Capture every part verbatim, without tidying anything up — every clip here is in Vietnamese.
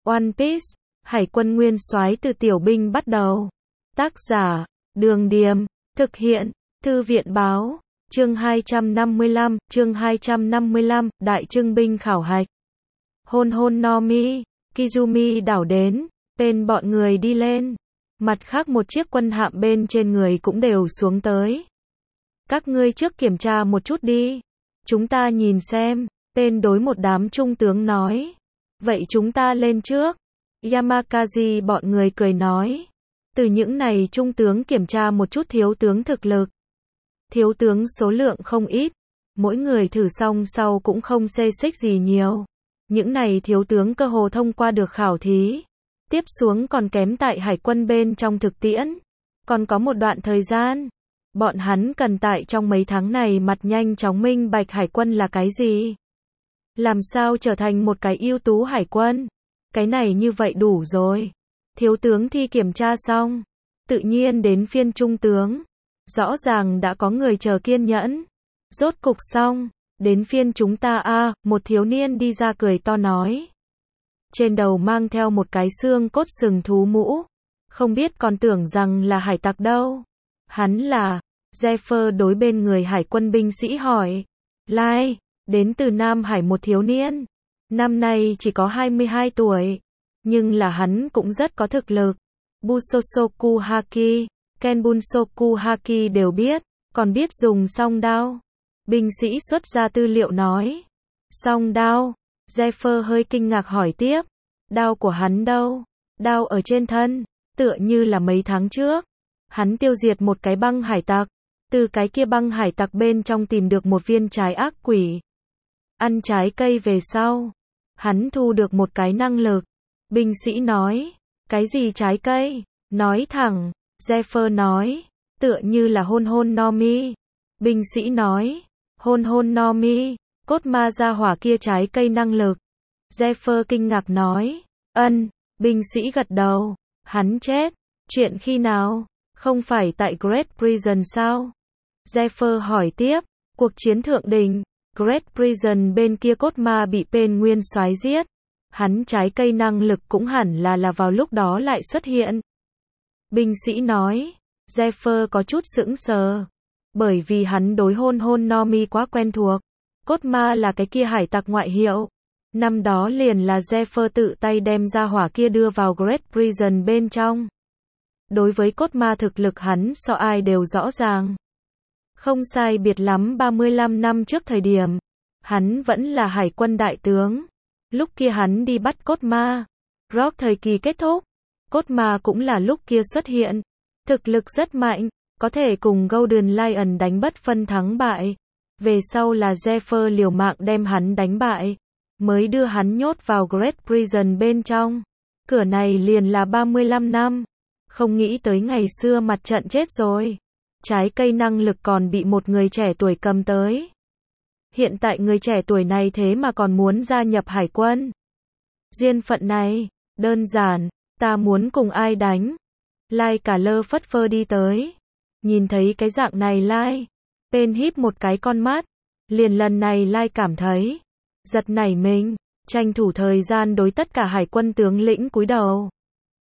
One Piece, Hải quân nguyên soái từ tiểu binh bắt đầu. Tác giả, Đường Điềm, thực hiện, Thư viện báo, chương hai trăm năm mươi lăm, chương hai trăm năm mươi lăm, Đại trưng binh khảo hạch. Hôn hôn no mi, Kizumi đảo đến, bên bọn người đi lên. Mặt khác một chiếc quân hạm bên trên người cũng đều xuống tới. Các ngươi trước kiểm tra một chút đi. Chúng ta nhìn xem, tên đối một đám trung tướng nói. Vậy chúng ta lên trước. Yamakazi bọn người cười nói. Từ những này trung tướng kiểm tra một chút thiếu tướng thực lực. Thiếu tướng số lượng không ít. Mỗi người thử xong sau cũng không xê xích gì nhiều. Những này thiếu tướng cơ hồ thông qua được khảo thí. Tiếp xuống còn kém tại hải quân bên trong thực tiễn. Còn có một đoạn thời gian. Bọn hắn cần tại trong mấy tháng này mặt nhanh chóng minh bạch hải quân là cái gì. Làm sao trở thành một cái ưu tú hải quân. Cái này như vậy đủ rồi. Thiếu tướng thi kiểm tra xong. Tự nhiên đến phiên trung tướng. Rõ ràng đã có người chờ kiên nhẫn. Rốt cục xong. Đến phiên chúng ta a à, một thiếu niên đi ra cười to nói. Trên đầu mang theo một cái xương cốt sừng thú mũ. Không biết còn tưởng rằng là hải tặc đâu. Hắn là, Zephyr đối bên người hải quân binh sĩ hỏi. Lai, đến từ Nam Hải một thiếu niên. Năm nay chỉ có hai mươi hai tuổi. Nhưng là hắn cũng rất có thực lực. Busosoku Haki, Kenbunsoku Haki đều biết. Còn biết dùng song đao. Binh sĩ xuất ra tư liệu nói. Song đao. Zephyr hơi kinh ngạc hỏi tiếp. Đao của hắn đâu? Đao ở trên thân. Tựa như là mấy tháng trước. Hắn tiêu diệt một cái băng hải tặc. Từ cái kia băng hải tặc bên trong tìm được một viên trái ác quỷ. Ăn trái cây về sau. Hắn thu được một cái năng lực. Binh sĩ nói. Cái gì trái cây? Nói thẳng. Zephyr nói. Tựa như là hôn hôn no mi. Binh sĩ nói. Hôn hôn no mi. Cốt ma ra hỏa kia trái cây năng lực. Zephyr kinh ngạc nói. Ân. Binh sĩ gật đầu. Hắn chết. Chuyện khi nào? Không phải tại Great Prison sao? Zephyr hỏi tiếp. Cuộc chiến thượng đỉnh. Great Prison bên kia cốt ma bị Pen nguyên soái giết. Hắn trái cây năng lực cũng hẳn là là vào lúc đó lại xuất hiện. Binh sĩ nói. Zephyr có chút sững sờ. Bởi vì hắn đối hôn hôn no mi quá quen thuộc. Cốt ma là cái kia hải tặc ngoại hiệu. Năm đó liền là Zephyr tự tay đem ra hỏa kia đưa vào Great Prison bên trong. Đối với cốt ma thực lực hắn so ai đều rõ ràng. Không sai biệt lắm ba mươi lăm năm trước thời điểm. Hắn vẫn là hải quân đại tướng. Lúc kia hắn đi bắt cốt ma. Rock thời kỳ kết thúc. Cốt ma cũng là lúc kia xuất hiện. Thực lực rất mạnh. Có thể cùng Golden Lion đánh bất phân thắng bại. Về sau là Zephyr liều mạng đem hắn đánh bại. Mới đưa hắn nhốt vào Great Prison bên trong. Cửa này liền là ba mươi lăm năm. Không nghĩ tới ngày xưa mặt trận chết rồi. Trái cây năng lực còn bị một người trẻ tuổi cầm tới. Hiện tại người trẻ tuổi này thế mà còn muốn gia nhập hải quân. Duyên phận này, đơn giản, ta muốn cùng ai đánh. Lai cả lơ phất phơ đi tới. Nhìn thấy cái dạng này Lai. Pen híp một cái con mắt. Liền lần này Lai cảm thấy. Giật nảy mình. Tranh thủ thời gian đối tất cả hải quân tướng lĩnh cúi đầu.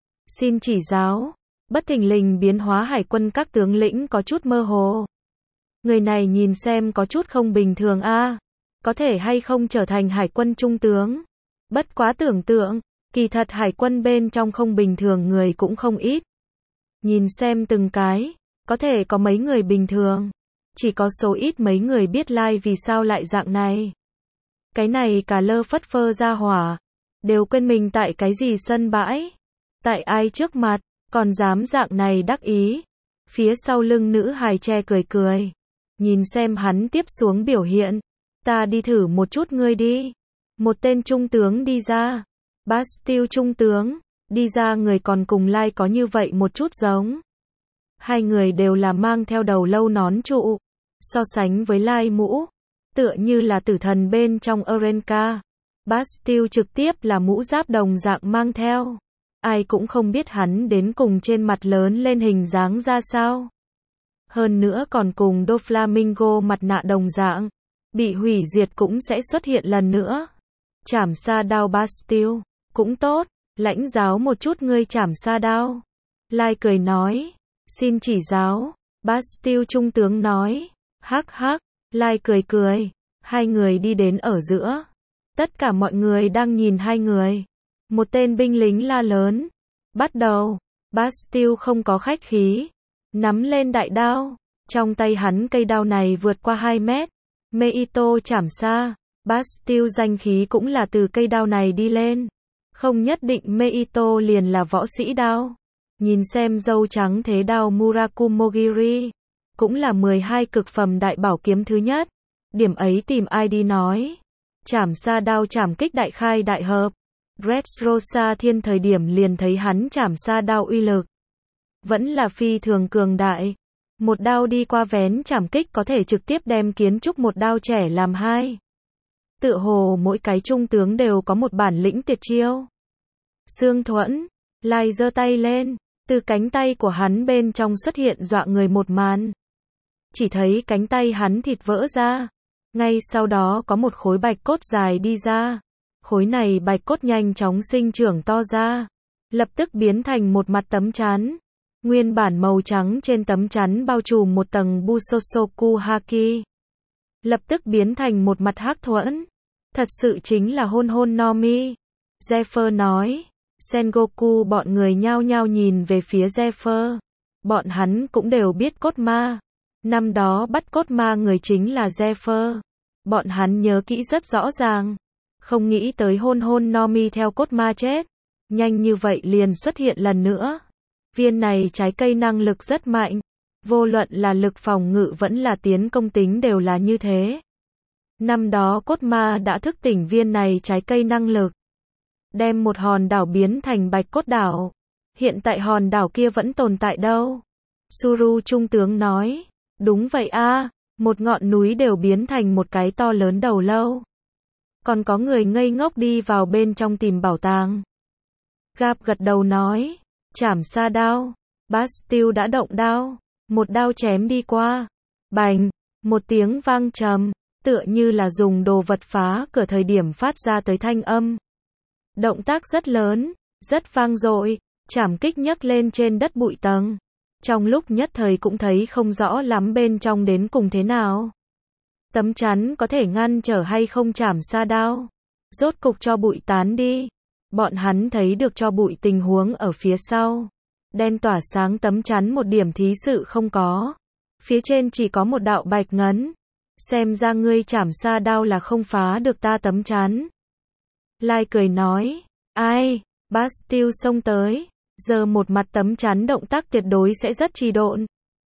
Xin chỉ giáo. Bất thình lình biến hóa hải quân các tướng lĩnh có chút mơ hồ. Người này nhìn xem có chút không bình thường a à. Có thể hay không trở thành hải quân trung tướng. Bất quá tưởng tượng. Kỳ thật hải quân bên trong không bình thường người cũng không ít. Nhìn xem từng cái. Có thể có mấy người bình thường. Chỉ có số ít mấy người biết lai vì sao lại dạng này. Cái này cả lơ phất phơ ra hỏa. Đều quên mình tại cái gì sân bãi. Tại ai trước mặt. Còn dám dạng này đắc ý. Phía sau lưng nữ hài che cười cười. Nhìn xem hắn tiếp xuống biểu hiện. Ta đi thử một chút ngươi đi. Một tên trung tướng đi ra. Bastille trung tướng. Đi ra người còn cùng Lai có như vậy một chút giống. Hai người đều là mang theo đầu lâu nón trụ. So sánh với Lai mũ. Tựa như là tử thần bên trong Orenka. Bastille trực tiếp là mũ giáp đồng dạng mang theo. Ai cũng không biết hắn đến cùng trên mặt lớn lên hình dáng ra sao. Hơn nữa còn cùng Doflamingo mặt nạ đồng dạng. Bị hủy diệt cũng sẽ xuất hiện lần nữa. Chảm sa đao Bastille. Cũng tốt. Lãnh giáo một chút ngươi chảm sa đao. Lai cười nói. Xin chỉ giáo. Bastille trung tướng nói. Hắc hắc. Lai cười cười. Hai người đi đến ở giữa. Tất cả mọi người đang nhìn hai người. Một tên binh lính la lớn. Bắt đầu. Bastille không có khách khí. Nắm lên đại đao. Trong tay hắn cây đao này vượt qua hai mét. Meito chảm sa. Bastille danh khí cũng là từ cây đao này đi lên. Không nhất định Meito liền là võ sĩ đao. Nhìn xem dâu trắng thế đao Murakumogiri. Cũng là mười hai cực phẩm đại bảo kiếm thứ nhất. Điểm ấy tìm ai đi nói. Chảm sa đao chảm kích đại khai đại hợp. Dressrosa thiên thời điểm liền thấy hắn chảm sa đao uy lực. Vẫn là phi thường cường đại. Một đao đi qua vén chảm kích có thể trực tiếp đem kiến trúc một đao trẻ làm hai. Tựa hồ mỗi cái trung tướng đều có một bản lĩnh tuyệt chiêu. Sương Thuẫn. Lai giơ tay lên. Từ cánh tay của hắn bên trong xuất hiện dọa người một màn. Chỉ thấy cánh tay hắn thịt vỡ ra. Ngay sau đó có một khối bạch cốt dài đi ra. Khối này bạch cốt nhanh chóng sinh trưởng to ra. Lập tức biến thành một mặt tấm chắn. Nguyên bản màu trắng trên tấm chắn bao trùm một tầng Busosoku Haki. Lập tức biến thành một mặt hắc thuẫn. Thật sự chính là hôn hôn no mi. Zephyr nói. Sengoku bọn người nhao nhao nhìn về phía Zephyr. Bọn hắn cũng đều biết cốt ma. Năm đó bắt cốt ma người chính là Zephyr. Bọn hắn nhớ kỹ rất rõ ràng. Không nghĩ tới hôn hôn no mi theo cốt ma chết. Nhanh như vậy liền xuất hiện lần nữa. Viên này trái cây năng lực rất mạnh. Vô luận là lực phòng ngự vẫn là tiến công tính đều là như thế. Năm đó cốt ma đã thức tỉnh viên này trái cây năng lực. Đem một hòn đảo biến thành bạch cốt đảo. Hiện tại hòn đảo kia vẫn tồn tại đâu. Suru trung tướng nói. Đúng vậy a, một ngọn núi đều biến thành một cái to lớn đầu lâu. Còn có người ngây ngốc đi vào bên trong tìm bảo tàng. Gap gật đầu nói. Chảm sa đao. Bastille đã động đao. Một đao chém đi qua. Bành. Một tiếng vang trầm. Tựa như là dùng đồ vật phá cửa thời điểm phát ra tới thanh âm. Động tác rất lớn. Rất vang dội. Chảm kích nhấc lên trên đất bụi tầng. Trong lúc nhất thời cũng thấy không rõ lắm bên trong đến cùng thế nào. Tấm chắn có thể ngăn trở hay không chảm sa đao. Rốt cục cho bụi tán đi. Bọn hắn thấy được cho bụi tình huống ở phía sau. Đen tỏa sáng tấm chắn một điểm thí sự không có. Phía trên chỉ có một đạo bạch ngấn. Xem ra ngươi chảm sa đao là không phá được ta tấm chắn. Lai cười nói. Ai? Bastille xông tới. Giờ một mặt tấm chắn động tác tuyệt đối sẽ rất trì độn.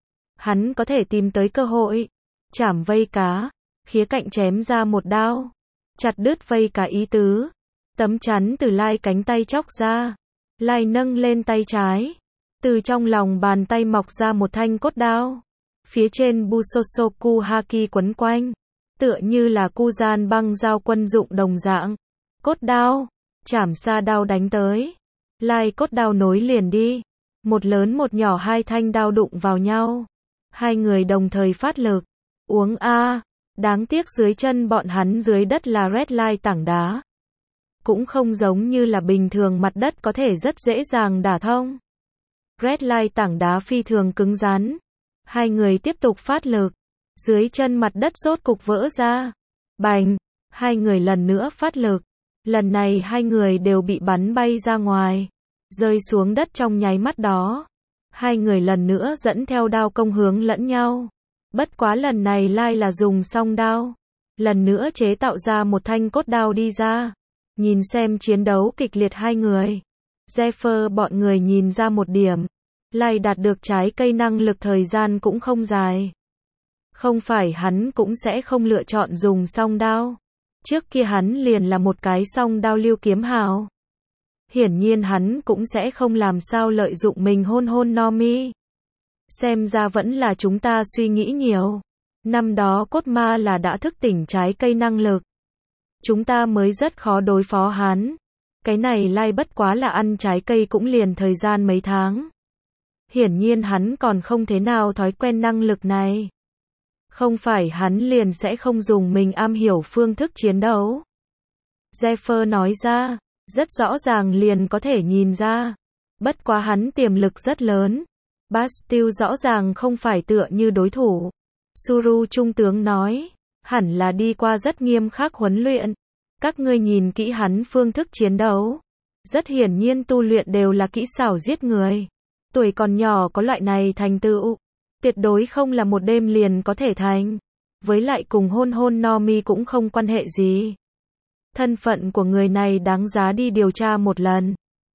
Hắn có thể tìm tới cơ hội. Chảm vây cá. Khía cạnh chém ra một đao. Chặt đứt vây cá ý tứ. Tấm chắn từ Lai cánh tay chóc ra. Lai nâng lên tay trái. Từ trong lòng bàn tay mọc ra một thanh cốt đao. Phía trên Busosoku Haki quấn quanh. Tựa như là Kuzan băng dao quân dụng đồng dạng. Cốt đao. Chảm sa đao đánh tới. Lai cốt đao nối liền đi. Một lớn một nhỏ hai thanh đao đụng vào nhau. Hai người đồng thời phát lực. Uống a. Đáng tiếc dưới chân bọn hắn dưới đất là Red Line tảng đá. Cũng không giống như là bình thường mặt đất có thể rất dễ dàng đả thông. Red Line tảng đá phi thường cứng rắn. Hai người tiếp tục phát lực. Dưới chân mặt đất rốt cục vỡ ra. Bành. Hai người lần nữa phát lực. Lần này hai người đều bị bắn bay ra ngoài. Rơi xuống đất trong nháy mắt đó. Hai người lần nữa dẫn theo đao công hướng lẫn nhau. Bất quá lần này Lai là dùng song đao. Lần nữa chế tạo ra một thanh cốt đao đi ra. Nhìn xem chiến đấu kịch liệt hai người. Zephyr bọn người nhìn ra một điểm. Lai đạt được trái cây năng lực thời gian cũng không dài. Không phải hắn cũng sẽ không lựa chọn dùng song đao. Trước kia hắn liền là một cái song đao lưu kiếm hào. Hiển nhiên hắn cũng sẽ không làm sao lợi dụng mình hôn hôn no mi. Xem ra vẫn là chúng ta suy nghĩ nhiều. Năm đó cốt ma là đã thức tỉnh trái cây năng lực. Chúng ta mới rất khó đối phó hắn. Cái này Lai bất quá là ăn trái cây cũng liền thời gian mấy tháng. Hiển nhiên hắn còn không thế nào thói quen năng lực này. Không phải hắn liền sẽ không dùng mình am hiểu phương thức chiến đấu. Zephyr nói ra. Rất rõ ràng liền có thể nhìn ra. Bất quá hắn tiềm lực rất lớn. Bastille rõ ràng không phải tựa như đối thủ. Suru trung tướng nói, hẳn là đi qua rất nghiêm khắc huấn luyện. Các ngươi nhìn kỹ hắn phương thức chiến đấu. Rất hiển nhiên tu luyện đều là kỹ xảo giết người. Tuổi còn nhỏ có loại này thành tựu. Tuyệt đối không là một đêm liền có thể thành. Với lại cùng hôn hôn no mi cũng không quan hệ gì. Thân phận của người này đáng giá đi điều tra một lần.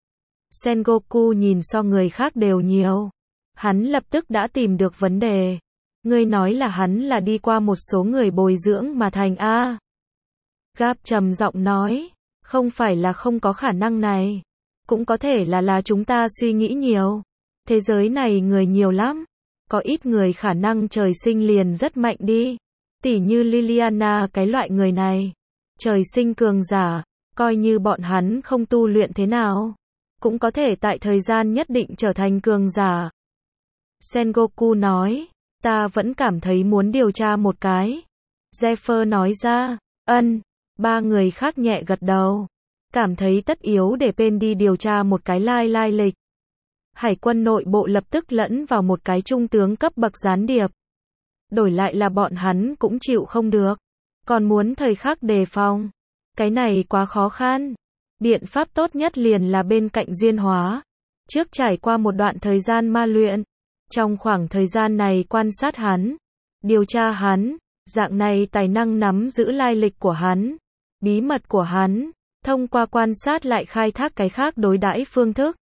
Sengoku nhìn so người khác đều nhiều. Hắn lập tức đã tìm được vấn đề. Ngươi nói là hắn là đi qua một số người bồi dưỡng mà thành A. Gap trầm giọng nói, không phải là không có khả năng này. Cũng có thể là là chúng ta suy nghĩ nhiều. Thế giới này người nhiều lắm. Có ít người khả năng trời sinh liền rất mạnh đi. Tỉ như Liliana cái loại người này. Trời sinh cường giả, coi như bọn hắn không tu luyện thế nào. Cũng có thể tại thời gian nhất định trở thành cường giả. Sengoku nói, ta vẫn cảm thấy muốn điều tra một cái. Zephyr nói ra, ân, ba người khác nhẹ gật đầu. Cảm thấy tất yếu để Pen đi điều tra một cái lai lai lịch. Hải quân nội bộ lập tức lẫn vào một cái trung tướng cấp bậc gián điệp. Đổi lại là bọn hắn cũng chịu không được. Còn muốn thời khắc đề phòng. Cái này quá khó khăn. Biện pháp tốt nhất liền là bên cạnh Duyên Hóa. Trước trải qua một đoạn thời gian ma luyện. Trong khoảng thời gian này quan sát hắn. Điều tra hắn. Dạng này tài năng nắm giữ lai lịch của hắn. Bí mật của hắn. Thông qua quan sát lại khai thác cái khác đối đãi phương thức.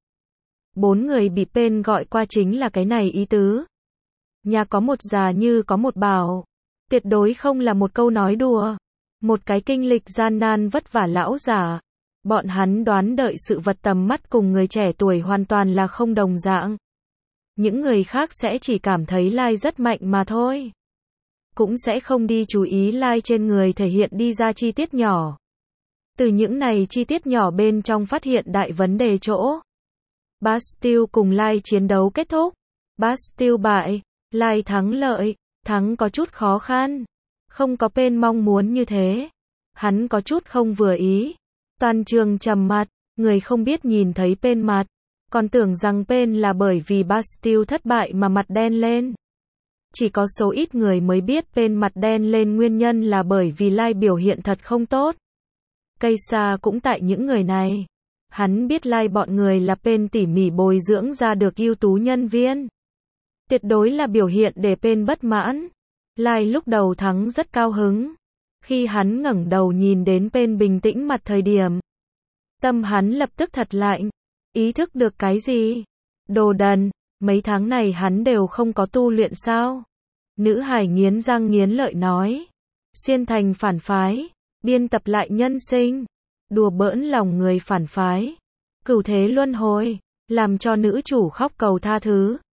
Bốn người bị Pen gọi qua chính là cái này ý tứ. Nhà có một già như có một bảo. Tuyệt đối không là một câu nói đùa. Một cái kinh lịch gian nan vất vả lão giả. Bọn hắn đoán đợi sự vật tầm mắt cùng người trẻ tuổi hoàn toàn là không đồng dạng. Những người khác sẽ chỉ cảm thấy Lai rất mạnh mà thôi. Cũng sẽ không đi chú ý Lai trên người thể hiện đi ra chi tiết nhỏ. Từ những này chi tiết nhỏ bên trong phát hiện đại vấn đề chỗ. Bastille cùng Lai chiến đấu kết thúc. Bastille bại, Lai thắng lợi, thắng có chút khó khăn. Không có Pen mong muốn như thế. Hắn có chút không vừa ý. Toàn trường trầm mặt, người không biết nhìn thấy Pen mặt. Còn tưởng rằng Pen là bởi vì Bastille thất bại mà mặt đen lên. Chỉ có số ít người mới biết Pen mặt đen lên nguyên nhân là bởi vì Lai biểu hiện thật không tốt. Cây xa cũng tại những người này. Hắn biết Lai bọn người là Pen tỉ mỉ bồi dưỡng ra được ưu tú nhân viên. Tuyệt đối là biểu hiện để Pen bất mãn. Lai lúc đầu thắng rất cao hứng. Khi hắn ngẩng đầu nhìn đến Pen bình tĩnh mặt thời điểm. Tâm hắn lập tức thật lạnh. Ý thức được cái gì? Đồ đần, mấy tháng này hắn đều không có tu luyện sao? Nữ hải nghiến răng nghiến lợi nói. Xuyên thành phản phái. Biên tập lại nhân sinh. Đùa bỡn lòng người phản phái. Cửu thế luân hồi. Làm cho nữ chủ khóc cầu tha thứ.